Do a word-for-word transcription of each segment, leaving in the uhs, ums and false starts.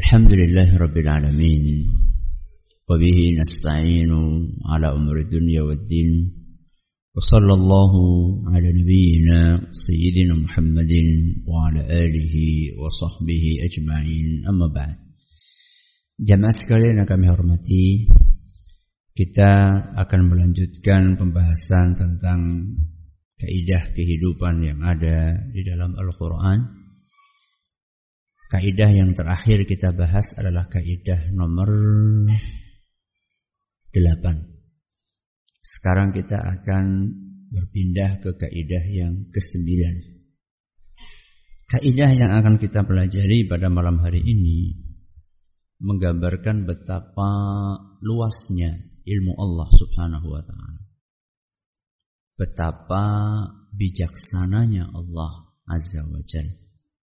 Alhamdulillahi Rabbil Alamin. Wabihi nasta'inu ala umri dunya waddin. Wa sallallahu ala nabiyyina Sayyidina Muhammadin wa ala alihi wa sahbihi ajma'in. Amma ba'd. Jamaah sekalian yang kami hormati, kita akan melanjutkan pembahasan tentang kaidah kehidupan yang ada di dalam Al-Quran. Kaidah yang terakhir kita bahas adalah kaidah nomor delapan. Sekarang kita akan berpindah ke kaidah yang kesembilan. Kaidah yang akan kita pelajari pada malam hari ini menggambarkan betapa luasnya ilmu Allah Subhanahu wa ta'ala. Betapa bijaksananya Allah Azza wa Jalla.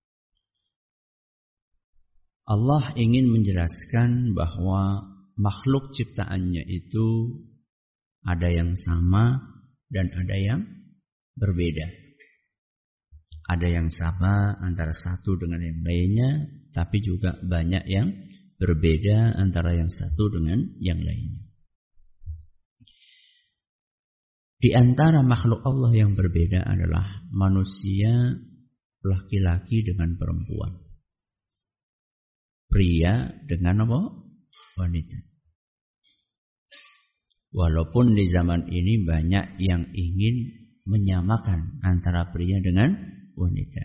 Allah ingin menjelaskan bahwa makhluk ciptaannya itu ada yang sama dan ada yang berbeda. Ada yang sama antara satu dengan yang lainnya, tapi juga banyak yang berbeda antara yang satu dengan yang lainnya. Di antara makhluk Allah yang berbeda adalah manusia laki-laki dengan perempuan. Pria dengan apa? Wanita. Walaupun di zaman ini banyak yang ingin menyamakan antara pria dengan wanita.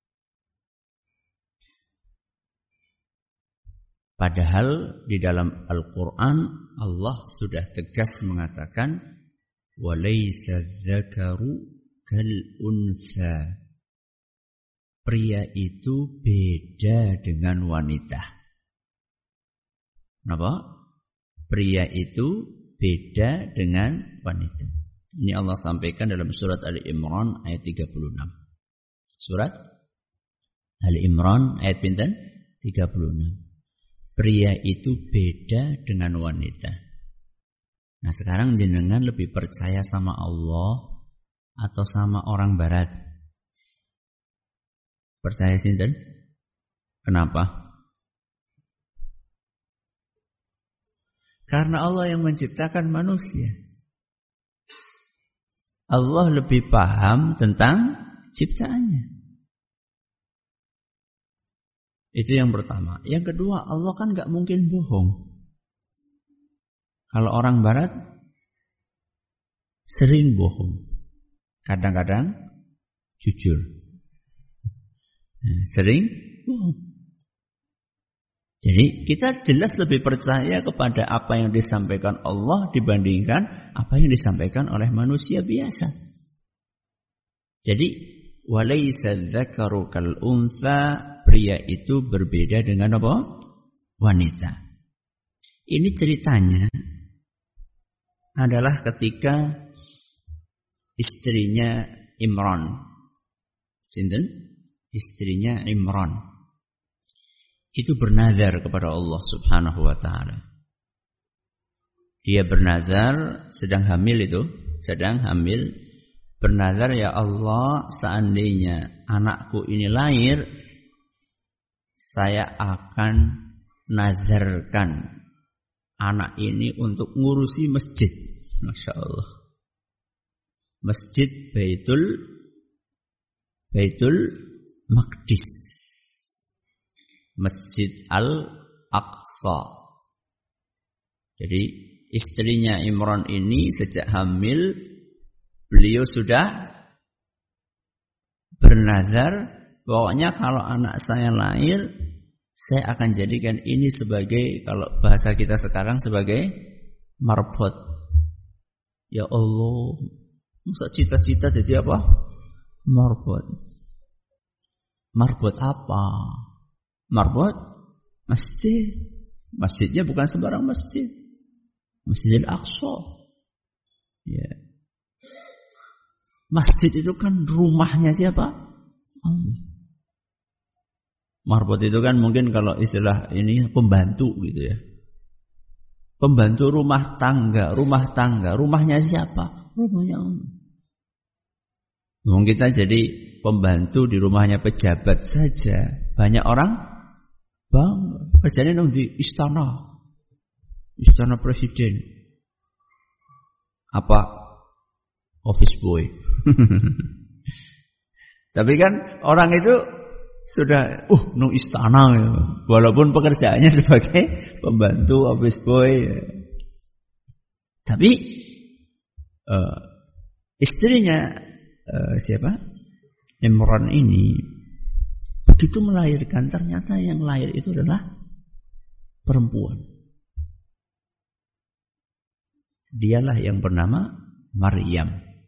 Padahal di dalam Al-Quran Allah sudah tegas mengatakan walaysa dzakaru kal untha. Pria itu beda dengan wanita. Kenapa? Pria itu beda dengan wanita. Ini Allah sampaikan dalam surat Ali Imran ayat tiga puluh enam. Surat Ali Imran ayat pinten? tiga puluh enam. Pria itu beda dengan wanita. Nah, sekarang jenengan lebih percaya sama Allah atau sama orang barat? Percaya sinten? Kenapa? Karena Allah yang menciptakan manusia. Allah lebih paham tentang ciptaannya. Itu yang pertama. Yang kedua, Allah kan gak mungkin bohong. Kalau orang barat sering bohong, kadang-kadang jujur. Sering bohong. Jadi kita jelas lebih percaya kepada apa yang disampaikan Allah dibandingkan apa yang disampaikan oleh manusia biasa. Jadi walaysa dzakaru kal untha, pria itu berbeda dengan apa? Wanita. Ini ceritanya adalah ketika istrinya Imran, sinten? Istrinya Imran itu bernazar kepada Allah Subhanahu wa ta'ala. Dia bernazar sedang hamil itu, sedang hamil bernazar, ya Allah, seandainya anakku ini lahir, saya akan nazarkan anak ini untuk ngurusi masjid. Masya Allah. Masjid Baitul Baitul Maqdis, Masjid Al-Aqsa. Jadi istrinya Imran ini sejak hamil beliau sudah bernazar, pokoknya kalau anak saya lahir saya akan jadikan ini sebagai, kalau bahasa kita sekarang, sebagai marbot. Ya Allah, masa cita-cita jadi apa? Marbot. Marbot apa? Marbot masjid. Masjidnya bukan sembarang masjid. Masjid Al-Aqsa. Ya. Masjid itu kan rumahnya siapa? Allah. Marbot itu kan mungkin kalau istilah ini pembantu gitu ya. Pembantu rumah tangga, rumah tangga, rumahnya siapa? Rumahnya Allah. Mungkin kita jadi pembantu di rumahnya pejabat saja, banyak orang Bang, kerjanya nang di istana. Istana presiden. Apa? Office boy. Tapi kan orang itu sudah uh nang istana ya. Walaupun pekerjaannya sebagai pembantu office boy. Tapi uh, istrinya uh, siapa? Imran ini begitu melahirkan ternyata yang lahir itu adalah perempuan. Dialah yang bernama Maryam.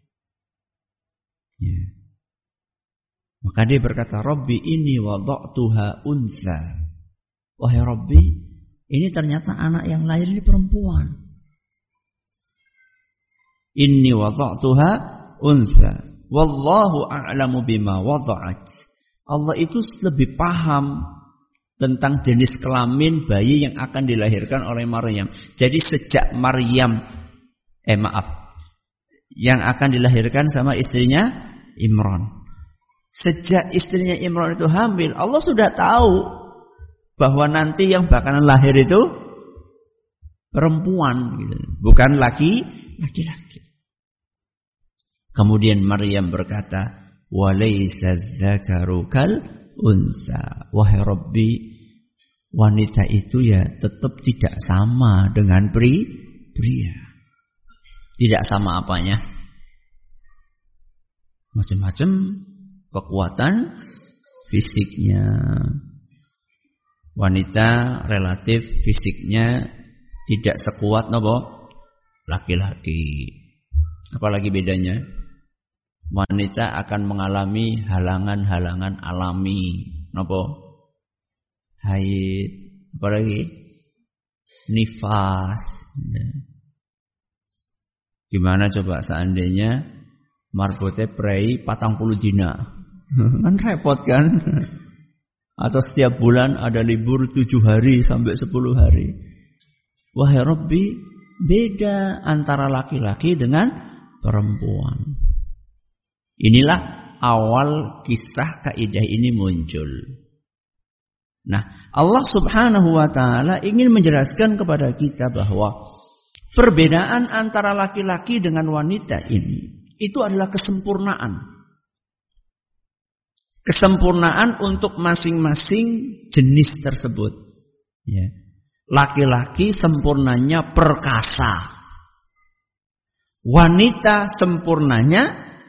Ya. Maka dia berkata, Rabbi ini wada'tuha unsa. Wahai Rabbi, ini ternyata anak yang lahir ini perempuan. Inni wada'tuha unsa. Wallahu a'lamu bima wada'at. Allah itu lebih paham tentang jenis kelamin bayi yang akan dilahirkan oleh Maryam. Jadi sejak Maryam, eh maaf, yang akan dilahirkan sama istrinya Imran. Sejak istrinya Imran itu hamil, Allah sudah tahu bahwa nanti yang bakalan lahir itu perempuan, gitu. Bukan laki, laki-laki. Kemudian Maryam berkata, "Walaysa dzakaru kal unsa." Wahai Rabbi, wanita itu ya tetap tidak sama dengan pri, pria. Tidak sama apanya? Macam-macam kekuatan fisiknya. Wanita relatif fisiknya tidak sekuat nopo laki-laki. Apalagi bedanya? Wanita akan mengalami halangan-halangan alami. Nopo? Haid. Apalagi? Nifas. Gimana coba seandainya marbotnya prei patang puluh dina? Kan repot kan? Atau setiap bulan ada libur tujuh hari sampai sepuluh hari. Wahai Rabbi, beda antara laki-laki dengan perempuan. Inilah awal kisah kaidah ini muncul. Nah, Allah Subhanahu wa taala ingin menjelaskan kepada kita bahwa perbedaan antara laki-laki dengan wanita ini itu adalah kesempurnaan. Kesempurnaan untuk masing-masing jenis tersebut. Ya. Laki-laki sempurnanya perkasa. Wanita sempurnanya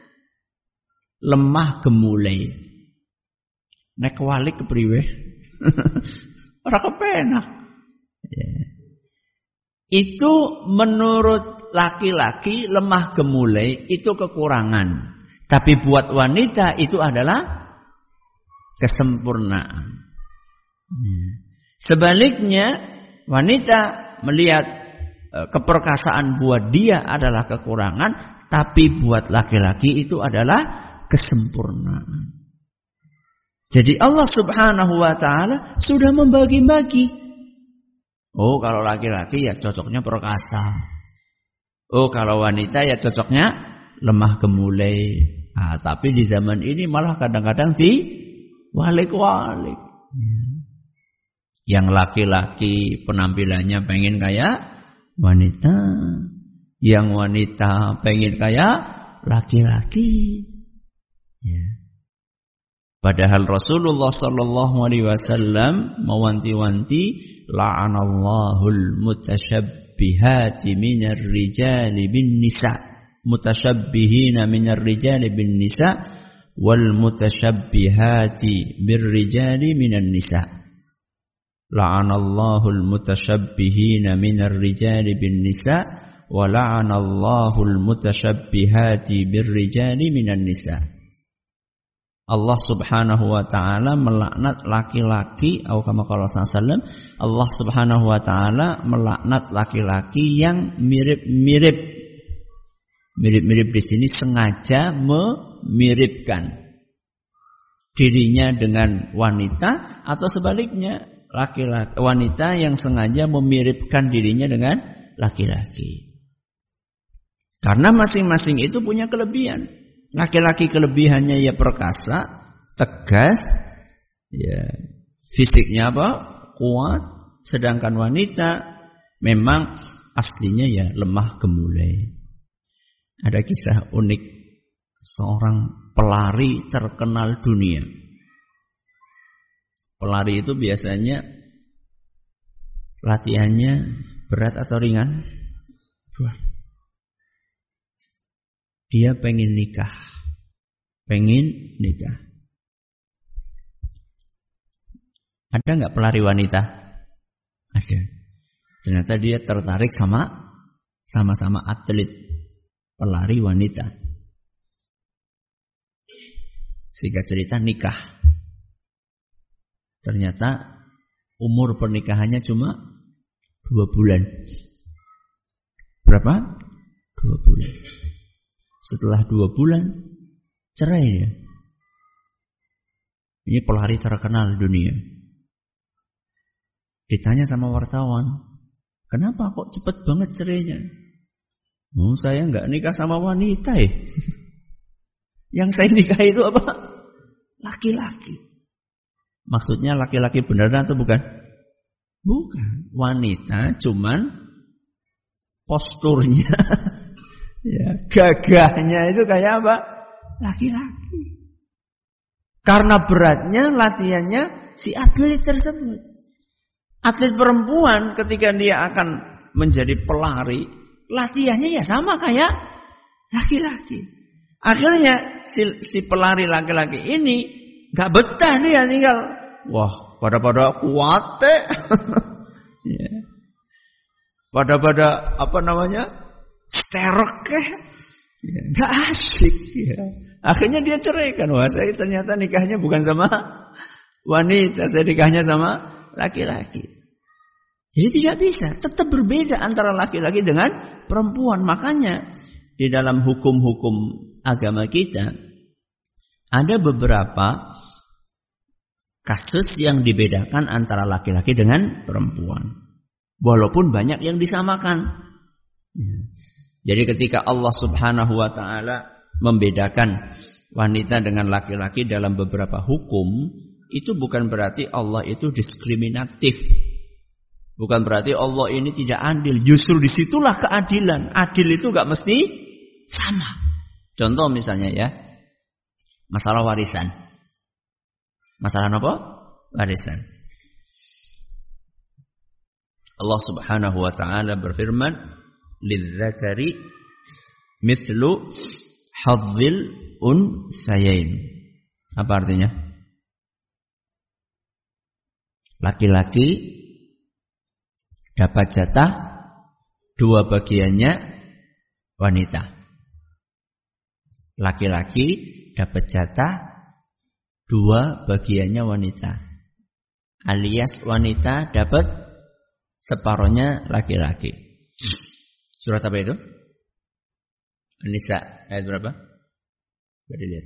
lemah gemulai. Nek walik kepriwe? Ora kepenak. Ya. Itu menurut laki-laki lemah gemulai itu kekurangan. Tapi buat wanita itu adalah kesempurnaan. Sebaliknya wanita melihat keperkasaan buat dia adalah kekurangan, tapi buat laki-laki itu adalah kesempurnaan. Jadi Allah Subhanahu wa taala sudah membagi-bagi. Oh, kalau laki-laki ya cocoknya perkasa. Oh, kalau wanita ya cocoknya lemah gemulai. Ah, tapi di zaman ini malah kadang-kadang di walik-walik. Yang laki-laki penampilannya pengen kayak wanita, yang wanita pengen kayak laki-laki. Ya. Padahal Rasulullah sallallahu alaihi wasallam mewanti-wanti, la'anallahul mutasyabbihati minar rijali bin nisa, mutasyabbihina minar rijali bin nisa wal mutasyabbihati birrijali minan nisa. La'anallahul mutasyabbihina minar rijali bin nisa wa la'anallahul mutasyabbihati birrijali minan nisa. Allah Subhanahu wa taala melaknat laki-laki, atau kama qala sallallahu Allah Subhanahu wa taala melaknat laki-laki yang mirip-mirip. Mirip-mirip di sini sengaja memiripkan dirinya dengan wanita, atau sebaliknya laki-laki wanita yang sengaja memiripkan dirinya dengan laki-laki. Karena masing-masing itu punya kelebihan. Laki-laki kelebihannya ya perkasa, tegas, ya fisiknya apa? kuat, sedangkan wanita memang aslinya ya lemah gemulai. Ada kisah unik seorang pelari terkenal dunia. Pelari itu biasanya latihannya berat atau ringan? Berat. Dia pengen nikah. Pengen nikah. Ada nggak pelari wanita? Ada. Ternyata dia tertarik sama sama-sama atlet pelari wanita. Singkat cerita nikah. Ternyata umur pernikahannya cuma dua bulan. Berapa? Dua bulan. Setelah dua bulan cerai ya. Ini pelari terkenal dunia. Ditanya sama wartawan, kenapa kok cepet banget cerainya? Oh, saya nggak nikah sama wanita ya. Yang saya nikah itu apa? Laki-laki. Maksudnya laki-laki beneran atau bukan? Bukan. Wanita cuman posturnya, ya, gagahnya itu kayak apa? Laki-laki. Karena beratnya latihannya si atlet tersebut. Atlet perempuan ketika dia akan menjadi pelari, latihannya ya sama kayak laki-laki. Akhirnya si, si pelari laki-laki ini gak betah dia tinggal. Wah, pada-pada kuat teh. Ya. Pada-pada apa namanya? Sterek ya. Gak asik ya. Akhirnya dia ceraikan. Wah, saya ternyata nikahnya bukan sama wanita, saya nikahnya sama laki-laki. Jadi tidak bisa, tetap berbeda antara laki-laki dengan perempuan. Makanya di dalam hukum-hukum agama kita ada beberapa kasus yang dibedakan antara laki-laki dengan perempuan. Walaupun banyak yang disamakan. Jadi ketika Allah Subhanahu wa ta'ala membedakan wanita dengan laki-laki dalam beberapa hukum, itu bukan berarti Allah itu diskriminatif. Bukan berarti Allah ini tidak adil. Justru disitulah keadilan. Adil itu gak mesti sama. Contoh misalnya ya, masalah warisan. Masalah apa? Warisan. Allah Subhanahu wa ta'ala berfirman, lidzakari mithlu hadzil unsayain. Apa artinya? Laki-laki dapat jatah dua bagiannya wanita. Laki-laki dapat jatah dua bagiannya wanita. Alias wanita dapat separohnya laki-laki. Surat apa itu? An-Nisa ayat berapa? Coba dilihat.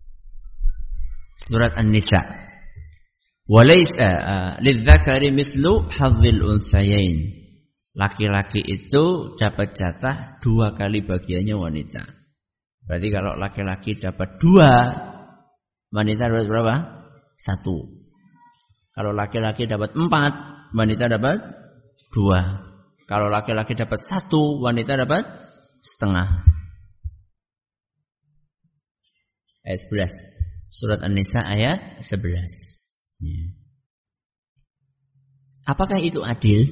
Surat An-Nisa. Walaysa lidzakari mithlu hadzil unsayain. Laki-laki itu dapat jatah dua kali bagiannya wanita. Berarti kalau laki-laki dapat dua, wanita dapat berapa? Satu. Kalau laki-laki dapat empat, wanita dapat dua. Kalau laki-laki dapat satu, wanita dapat setengah. Ayat sebelas. Surat An-Nisa ayat sebelas. Ya. Apakah itu adil?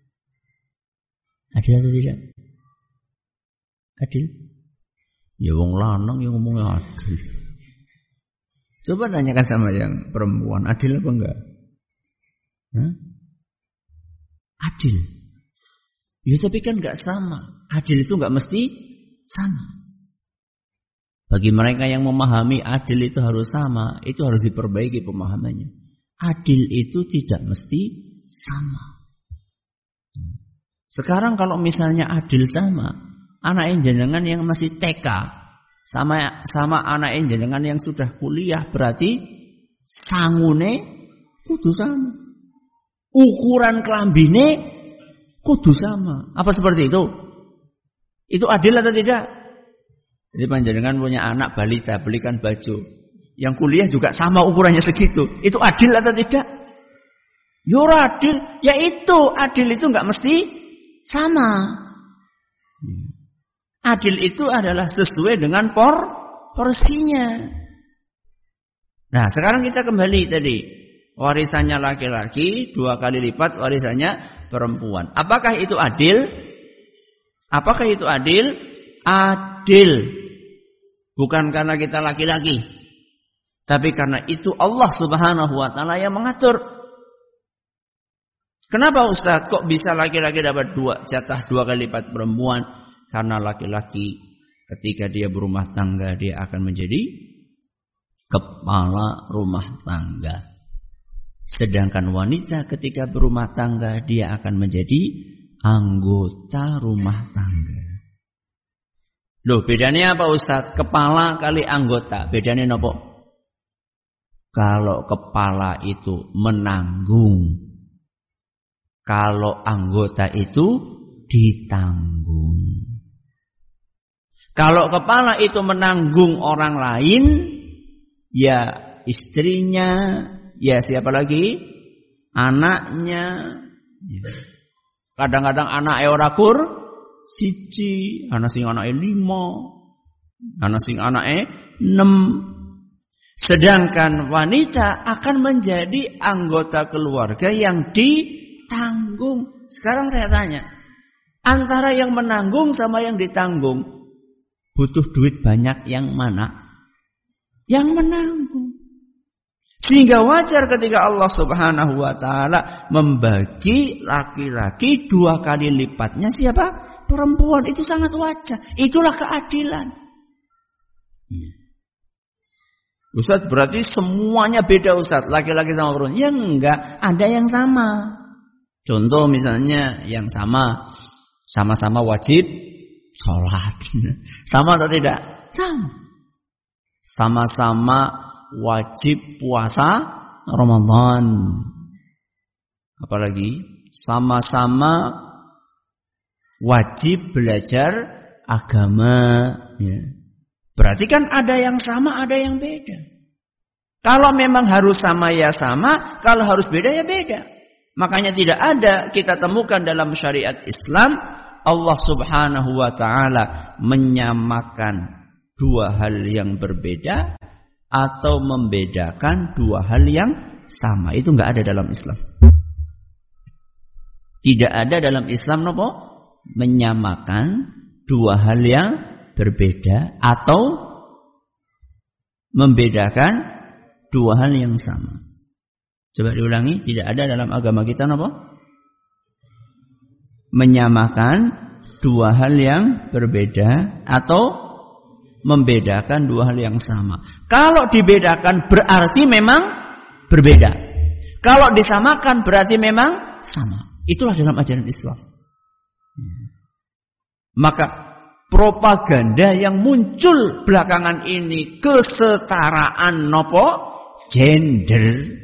Adil atau tidak? Adil? Ya wong lanang yang ngomongnya adil. Coba tanyakan sama yang perempuan, adil apa enggak? Hah? Adil. Ya tapi kan enggak sama. Adil itu enggak mesti sama. Bagi mereka yang memahami adil itu harus sama, itu harus diperbaiki pemahamannya. Adil itu tidak mesti sama. Sekarang kalau misalnya adil sama, anak jenengan yang masih T K sama sama anak jenengan yang sudah kuliah, berarti sangune kudu sama. Ukuran kelambine kudu sama. Apa seperti itu? Itu adil atau tidak? Jadi panjenengan punya anak balita, belikan baju. Yang kuliah juga sama ukurannya segitu. Itu adil atau tidak? Ya adil, ya itu adil itu enggak mesti sama. Adil itu adalah sesuai dengan por porsinya. Nah, sekarang kita kembali tadi. Warisannya laki-laki dua kali lipat warisannya perempuan. Apakah itu adil? Apakah itu adil? Adil. Bukan karena kita laki-laki, tapi karena itu Allah Subhanahu wa taala yang mengatur. Kenapa Ustaz kok bisa laki-laki dapat dua jatah dua kali lipat perempuan? Karena laki-laki ketika dia berumah tangga dia akan menjadi kepala rumah tangga. Sedangkan wanita ketika berumah tangga dia akan menjadi anggota rumah tangga. Loh, bedanya apa Ustaz? Kepala kali anggota, bedanya apa? Kalau kepala itu menanggung, kalau anggota itu ditanggung. Kalau kepala itu menanggung orang lain, ya istrinya, ya siapa lagi? Anaknya. Kadang-kadang anaknya ora kur siji, anak sing anake lima, anak sing anake enam. Sedangkan wanita akan menjadi anggota keluarga yang ditanggung. Sekarang saya tanya, antara yang menanggung sama yang ditanggung, butuh duit banyak yang mana? Yang menanggung. Sehingga wajar ketika Allah Subhanahu wa taala membagi laki-laki dua kali lipatnya siapa? Perempuan. Itu sangat wajar. Itulah keadilan. Ustaz, berarti semuanya beda Ustaz, laki-laki sama perempuan? Ya enggak, ada yang sama. Contoh misalnya yang sama, sama-sama wajib sholat. Sama atau tidak? Sama. Sama-sama wajib puasa Ramadan. Apalagi sama-sama wajib belajar agama, ya. Berarti kan ada yang sama, ada yang beda. Kalau memang harus sama ya sama, kalau harus beda ya beda. Makanya tidak ada kita temukan dalam syariat Islam Allah Subhanahu wa taala menyamakan dua hal yang berbeda atau membedakan dua hal yang sama. Itu enggak ada dalam Islam. Tidak ada dalam Islam nopo menyamakan dua hal yang berbeda atau membedakan dua hal yang sama. Coba diulangi, tidak ada dalam agama kita apa? Menyamakan dua hal yang berbeda atau membedakan dua hal yang sama. Kalau dibedakan berarti memang berbeda. Kalau disamakan berarti memang sama. Itulah dalam ajaran Islam. Maka propaganda yang muncul belakangan ini kesetaraan nopo gender.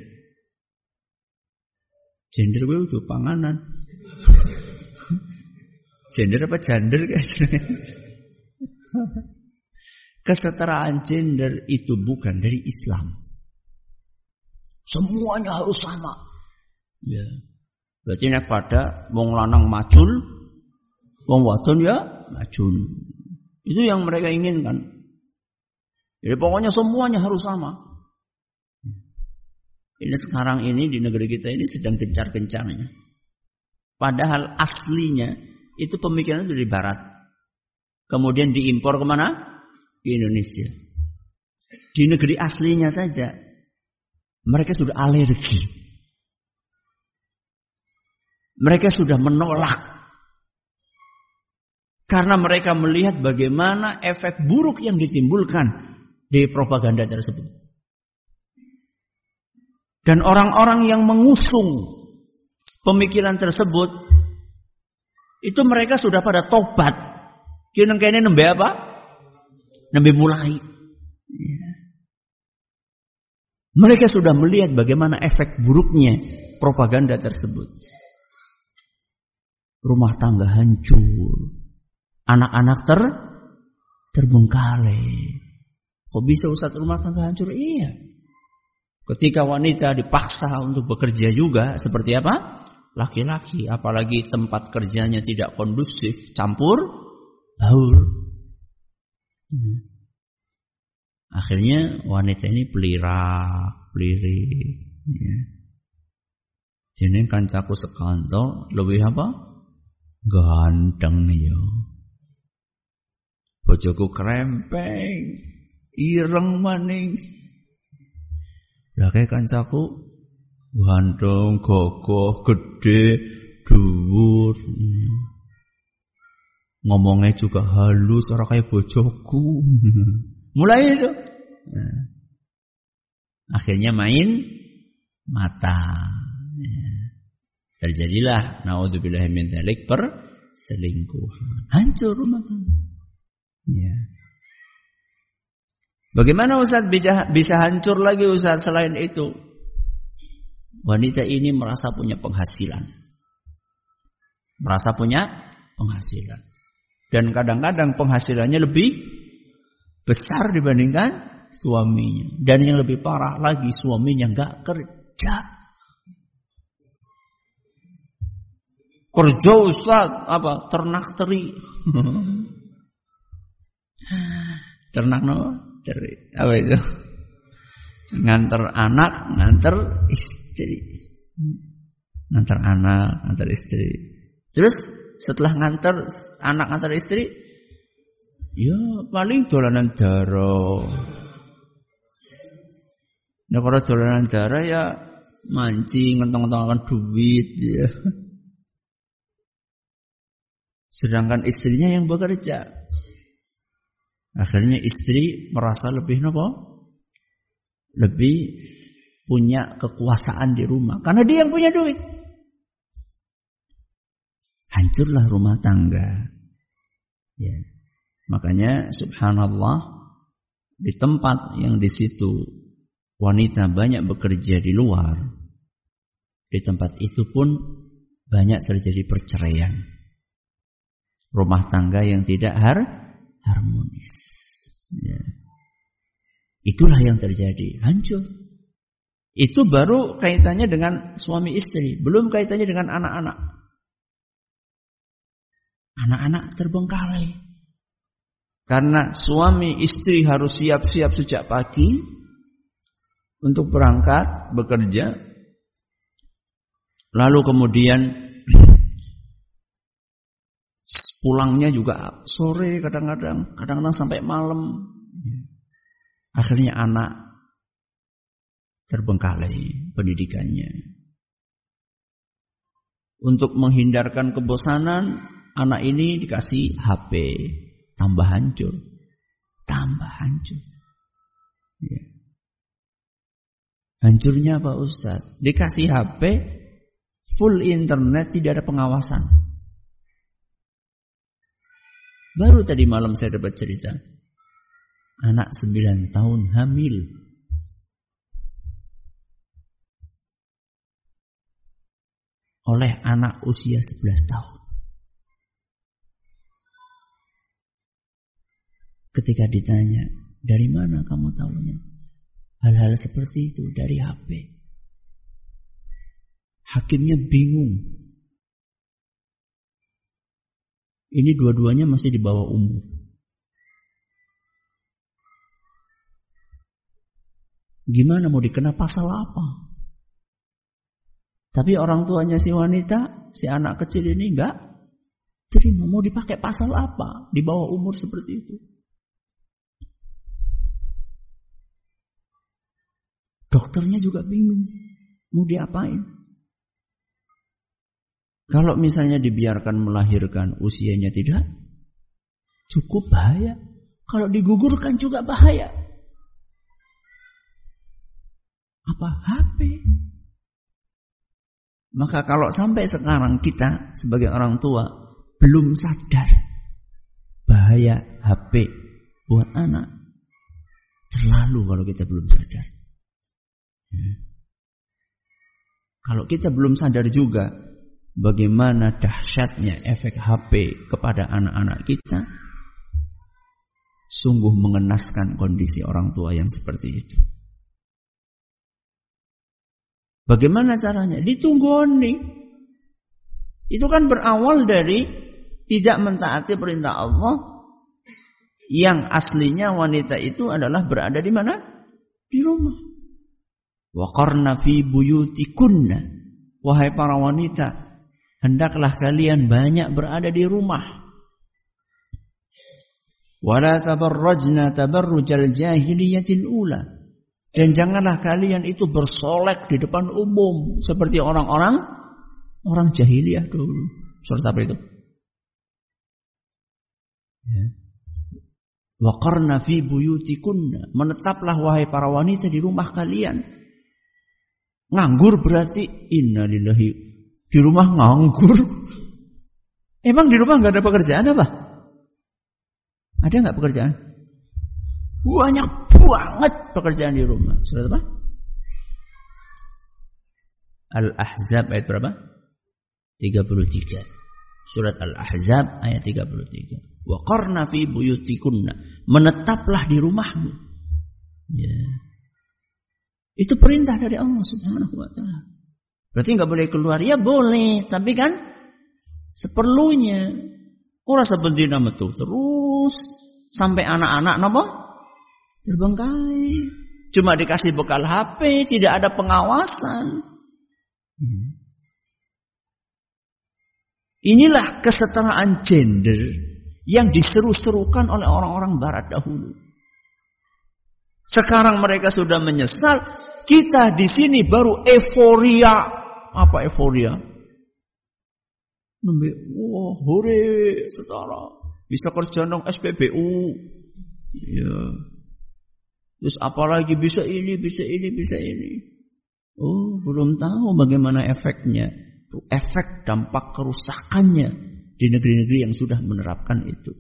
Gender gue udah panganan. Gender apa gender guys? Kesetaraan gender itu bukan dari Islam. Semuanya harus sama. Ya. Berarti nek pada wong lanang macul, wong wadon ya macul. Itu yang mereka inginkan. Jadi pokoknya semuanya harus sama. Ini sekarang ini di negeri kita ini sedang gencar-gencarnya. Padahal aslinya itu pemikiran dari Barat. Kemudian diimpor kemana? Ke Indonesia. Di negeri aslinya saja mereka sudah alergi. Mereka sudah menolak. Karena mereka melihat bagaimana efek buruk yang ditimbulkan di propaganda tersebut. Dan orang-orang yang mengusung pemikiran tersebut, itu mereka sudah pada tobat. Kini kayaknya nembe apa? Nembe mulai. Ya. Mereka sudah melihat bagaimana efek buruknya propaganda tersebut. Rumah tangga hancur. Anak-anak ter terbengkalai. Kok bisa Ustaz rumah tangga hancur? Iya. Ketika wanita dipaksa untuk bekerja juga seperti apa? Laki-laki, apalagi tempat kerjanya tidak kondusif, campur baur. Ya. Akhirnya wanita ini pelirak, pelirik. Ya. Jadi kancaku sekantor lebih apa? Ganteng ya. Bojoku krempeng, ireng maning. Lah kayak kancaku ganteng, gogoh, gede, dhuwur. Ngomongnya juga halus, ora kayak bojoku. Mulai itu. Nah. Akhirnya main mata. Ya. Terjadilah naudzubillahi min dzalik perselingkuhan. Hancur rumah tangga. Ya. Bagaimana Ustaz bisa, bisa hancur lagi Ustaz selain itu? Wanita ini merasa punya penghasilan. Merasa punya penghasilan. Dan kadang-kadang penghasilannya lebih besar dibandingkan suaminya. Dan yang lebih parah lagi, suaminya enggak kerja. Kerja Ustaz apa? Ternak teri. Ternak no? Teri. Apa itu? Nganter anak, nganter istri. Nganter anak, nganter istri. Terus setelah nganter anak, nganter istri, ya paling dolanan daro. Nah kalau dolanan daro ya mancing, ngentong-ngentongan duit ya. Sedangkan istrinya yang bekerja. Akhirnya istri merasa lebih apa? Lebih punya kekuasaan di rumah. Karena dia yang punya duit. Hancurlah rumah tangga. Ya. Makanya subhanallah, di tempat yang di situ wanita banyak bekerja di luar, di tempat itu pun banyak terjadi perceraian. Rumah tangga yang tidak har harmonis. Ya. Itulah yang terjadi, hancur. Itu baru kaitannya dengan suami istri, belum kaitannya dengan anak-anak. Anak-anak terbengkalai. Karena suami istri harus siap-siap sejak pagi untuk berangkat bekerja. Lalu kemudian pulangnya juga sore kadang-kadang, kadang-kadang sampai malam. Akhirnya anak terbengkalai pendidikannya. Untuk menghindarkan kebosanan, anak ini dikasih H P, tambah hancur, tambah hancur. Ya. Hancurnya apa Ustaz? Dikasih H P, full internet, tidak ada pengawasan. Baru tadi malam saya dapat cerita, anak sembilan tahun hamil. Oleh anak usia sebelas tahun. Ketika ditanya, dari mana kamu tahunya? Hal-hal seperti itu dari H P. Hakimnya bingung. Ini dua-duanya masih di bawah umur. Gimana mau dikena pasal apa? Tapi orang tuanya si wanita, si anak kecil ini enggak terima. Mau dipakai pasal apa? Di bawah umur seperti itu. Dokternya juga bingung. Mau diapain? Kalau misalnya dibiarkan melahirkan, usianya tidak cukup, bahaya. Kalau digugurkan juga bahaya. Apa H P? Maka kalau sampai sekarang kita sebagai orang tua belum sadar bahaya H P buat anak, terlalu kalau kita belum sadar. Ya. Kalau kita belum sadar juga bagaimana dahsyatnya efek H P kepada anak-anak kita, sungguh mengenaskan kondisi orang tua yang seperti itu. Bagaimana caranya? Ditunggoni. Itu kan berawal dari tidak mentaati perintah Allah, yang aslinya wanita itu adalah berada di mana? Di rumah. Wa qarna fi buyutikunna. Wahai para wanita, hendaklah kalian banyak berada di rumah. Wala tabarrajna tabarrujal jahiliyatil ula. Dan janganlah kalian itu bersolek di depan umum seperti orang-orang orang jahiliyah dulu. Surat apa itu? Ya. Wa qarna fi buyutikunna. Menetaplah wahai para wanita di rumah kalian. Nganggur berarti innalillahi. Di rumah nganggur. Emang di rumah enggak ada pekerjaan apa? Ada enggak pekerjaan? Banyak banget pekerjaan di rumah. Surat apa? Al-Ahzab ayat berapa? tiga puluh tiga. Surat Al-Ahzab ayat tiga puluh tiga. Wa qarna fi buyutikunna. Menetaplah di rumahmu. Ya. Itu perintah dari Allah Subhanahu wa taala. Berarti enggak boleh keluar. Ya boleh, tapi kan seperlunya. Ora sebendina metu terus sampai anak-anak napa? Terbengkalai. Cuma dikasih bekal H P, tidak ada pengawasan. Hmm. Inilah kesetaraan gender yang diseru-serukan oleh orang-orang barat dahulu. Sekarang mereka sudah menyesal, kita di sini baru euforia. Apa euforia? Nembe, wah, hore, setara. Bisa kerja nang S P B U. Ya. Terus apalagi bisa ini, bisa ini, bisa ini. Oh, belum tahu bagaimana efeknya. Efek dampak kerusakannya di negeri-negeri yang sudah menerapkan itu.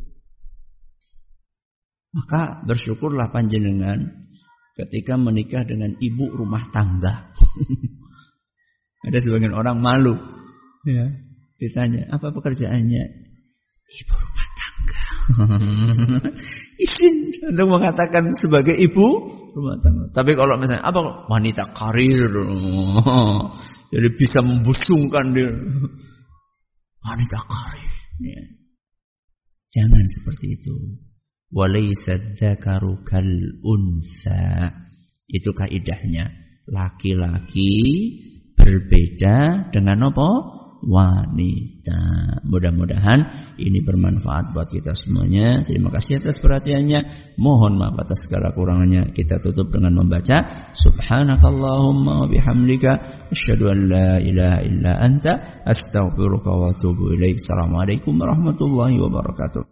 Maka bersyukurlah panjenengan ketika menikah dengan ibu rumah tangga. Ada sebagian orang malu. Ya, ditanya, apa pekerjaannya? Ibu rumah tangga. Izin untuk mengatakan sebagai ibu rumah tangga. Tapi kalau misalnya apa? Wanita karir. Jadi bisa membusungkan dia. Wanita karir. Ya. Jangan seperti itu. Walaysa dzakaru kal unsa. Itu kaidahnya. Laki-laki berbeda dengan apa? Wanita. Mudah-mudahan ini bermanfaat buat kita semuanya. Terima kasih atas perhatiannya. Mohon maaf atas segala kurangannya. Kita tutup dengan membaca Subhanakallahumma wa bihamdika asyhadu an la ilaha illa anta astaghfiruka wa atubu ilaik. Assalamualaikum warahmatullahi wabarakatuh.